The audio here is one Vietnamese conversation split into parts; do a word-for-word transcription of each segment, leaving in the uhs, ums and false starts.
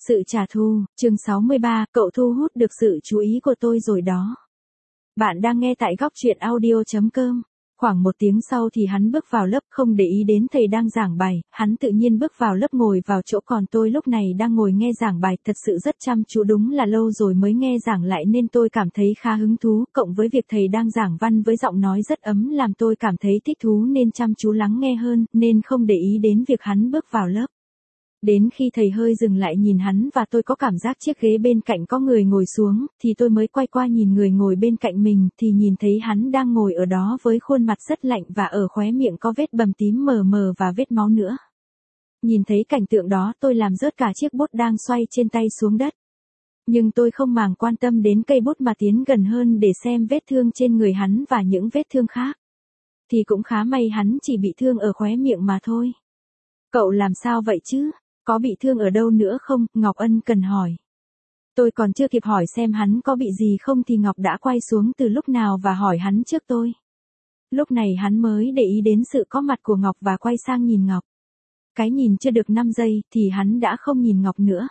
Sự trả thù, chương sáu mươi ba, cậu thu hút được sự chú ý của tôi rồi đó. Bạn đang nghe tại góc truyện audio chấm com. Khoảng một tiếng sau thì hắn bước vào lớp, không để ý đến thầy đang giảng bài, hắn tự nhiên bước vào lớp ngồi vào chỗ, còn tôi lúc này đang ngồi nghe giảng bài, thật sự rất chăm chú, đúng là lâu rồi mới nghe giảng lại nên tôi cảm thấy khá hứng thú, cộng với việc thầy đang giảng văn với giọng nói rất ấm làm tôi cảm thấy thích thú nên chăm chú lắng nghe hơn, nên không để ý đến việc hắn bước vào lớp. Đến khi thầy hơi dừng lại nhìn hắn và tôi có cảm giác chiếc ghế bên cạnh có người ngồi xuống, thì tôi mới quay qua nhìn người ngồi bên cạnh mình, thì nhìn thấy hắn đang ngồi ở đó với khuôn mặt rất lạnh và ở khóe miệng có vết bầm tím mờ mờ và vết máu nữa. Nhìn thấy cảnh tượng đó tôi làm rớt cả chiếc bút đang xoay trên tay xuống đất. Nhưng tôi không màng quan tâm đến cây bút mà tiến gần hơn để xem vết thương trên người hắn và những vết thương khác. Thì cũng khá may hắn chỉ bị thương ở khóe miệng mà thôi. Cậu làm sao vậy chứ? Có bị thương ở đâu nữa không? Ngọc ân cần hỏi. Tôi còn chưa kịp hỏi xem hắn có bị gì không thì Ngọc đã quay xuống từ lúc nào và hỏi hắn trước tôi. Lúc này hắn mới để ý đến sự có mặt của Ngọc và quay sang nhìn Ngọc. Cái nhìn chưa được năm giây thì hắn đã không nhìn Ngọc nữa.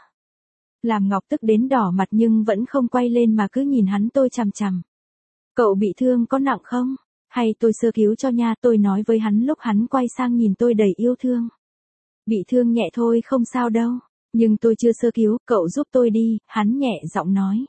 Làm Ngọc tức đến đỏ mặt nhưng vẫn không quay lên mà cứ nhìn hắn tôi chằm chằm. Cậu bị thương có nặng không? Hay tôi sơ cứu cho nha, tôi nói với hắn lúc hắn quay sang nhìn tôi đầy yêu thương. Bị thương nhẹ thôi không sao đâu, nhưng tôi chưa sơ cứu, cậu giúp tôi đi, hắn nhẹ giọng nói.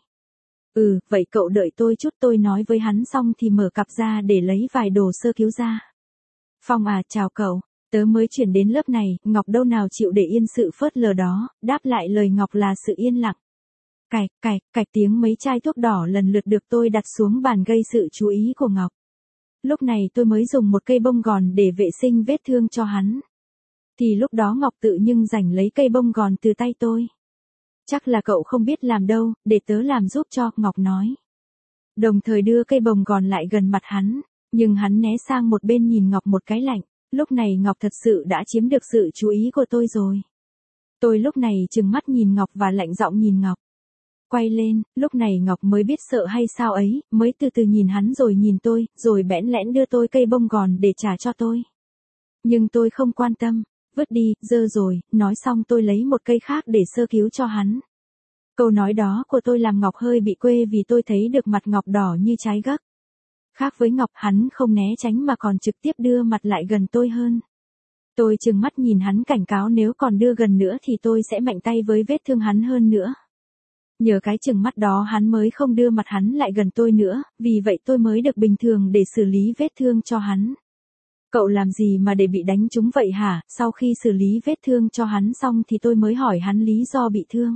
Ừ, vậy cậu đợi tôi chút, tôi nói với hắn xong thì mở cặp ra để lấy vài đồ sơ cứu ra. Phong à, chào cậu, tớ mới chuyển đến lớp này, Ngọc đâu nào chịu để yên sự phớt lờ đó, đáp lại lời Ngọc là sự yên lặng. Cạch, cạch, cạch tiếng mấy chai thuốc đỏ lần lượt được tôi đặt xuống bàn gây sự chú ý của Ngọc. Lúc này tôi mới dùng một cây bông gòn để vệ sinh vết thương cho hắn. Thì lúc đó Ngọc tự nhưng giành lấy cây bông gòn từ tay tôi. Chắc là cậu không biết làm đâu, để tớ làm giúp cho, Ngọc nói. Đồng thời đưa cây bông gòn lại gần mặt hắn, nhưng hắn né sang một bên nhìn Ngọc một cái lạnh. Lúc này Ngọc thật sự đã chiếm được sự chú ý của tôi rồi. Tôi lúc này trừng mắt nhìn Ngọc và lạnh giọng nhìn Ngọc. Quay lên, lúc này Ngọc mới biết sợ hay sao ấy, mới từ từ nhìn hắn rồi nhìn tôi, rồi bẽn lẽn đưa tôi cây bông gòn để trả cho tôi. Nhưng tôi không quan tâm. Vứt đi, dơ rồi, nói xong tôi lấy một cây khác để sơ cứu cho hắn. Câu nói đó của tôi làm Ngọc hơi bị quê vì tôi thấy được mặt Ngọc đỏ như trái gấc. Khác với Ngọc, hắn không né tránh mà còn trực tiếp đưa mặt lại gần tôi hơn. Tôi trừng mắt nhìn hắn cảnh cáo nếu còn đưa gần nữa thì tôi sẽ mạnh tay với vết thương hắn hơn nữa. Nhờ cái trừng mắt đó hắn mới không đưa mặt hắn lại gần tôi nữa, vì vậy tôi mới được bình thường để xử lý vết thương cho hắn. Cậu làm gì mà để bị đánh trúng vậy hả? Sau khi xử lý vết thương cho hắn xong thì tôi mới hỏi hắn lý do bị thương.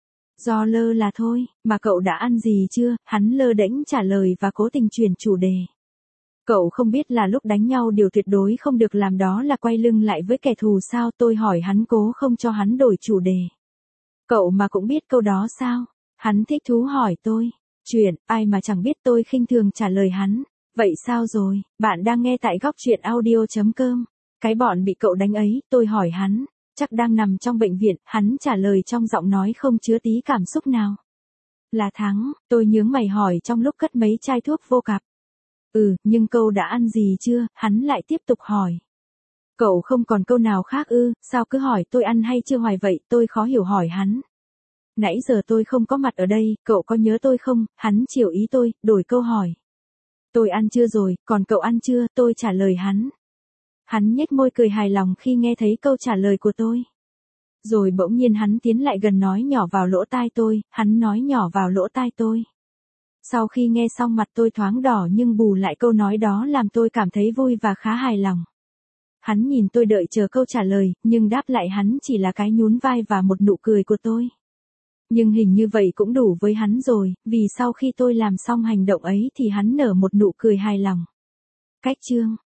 Do lơ là thôi, mà cậu đã ăn gì chưa? Hắn lơ đễnh trả lời và cố tình chuyển chủ đề. Cậu không biết là lúc đánh nhau điều tuyệt đối không được làm đó là quay lưng lại với kẻ thù sao? Tôi hỏi hắn cố không cho hắn đổi chủ đề. Cậu mà cũng biết câu đó sao? Hắn thích thú hỏi tôi. Chuyện, ai mà chẳng biết, tôi khinh thường trả lời hắn. Vậy sao rồi, bạn đang nghe tại góc truyện audio chấm com. Cái bọn bị cậu đánh ấy, tôi hỏi hắn, chắc đang nằm trong bệnh viện, hắn trả lời trong giọng nói không chứa tí cảm xúc nào. Là Thắng, tôi nhướng mày hỏi trong lúc cất mấy chai thuốc vô cặp. Ừ, nhưng câu đã ăn gì chưa, hắn lại tiếp tục hỏi. Cậu không còn câu nào khác ư, sao cứ hỏi tôi ăn hay chưa hoài vậy, tôi khó hiểu hỏi hắn. Nãy giờ tôi không có mặt ở đây, cậu có nhớ tôi không, hắn chiều ý tôi, đổi câu hỏi. Tôi ăn chưa rồi, còn cậu ăn chưa, tôi trả lời hắn. Hắn nhếch môi cười hài lòng khi nghe thấy câu trả lời của tôi. Rồi bỗng nhiên hắn tiến lại gần nói nhỏ vào lỗ tai tôi, hắn nói nhỏ vào lỗ tai tôi. Sau khi nghe xong mặt tôi thoáng đỏ nhưng bù lại câu nói đó làm tôi cảm thấy vui và khá hài lòng. Hắn nhìn tôi đợi chờ câu trả lời, nhưng đáp lại hắn chỉ là cái nhún vai và một nụ cười của tôi. Nhưng hình như vậy cũng đủ với hắn rồi, vì sau khi tôi làm xong hành động ấy thì hắn nở một nụ cười hài lòng. Cách chương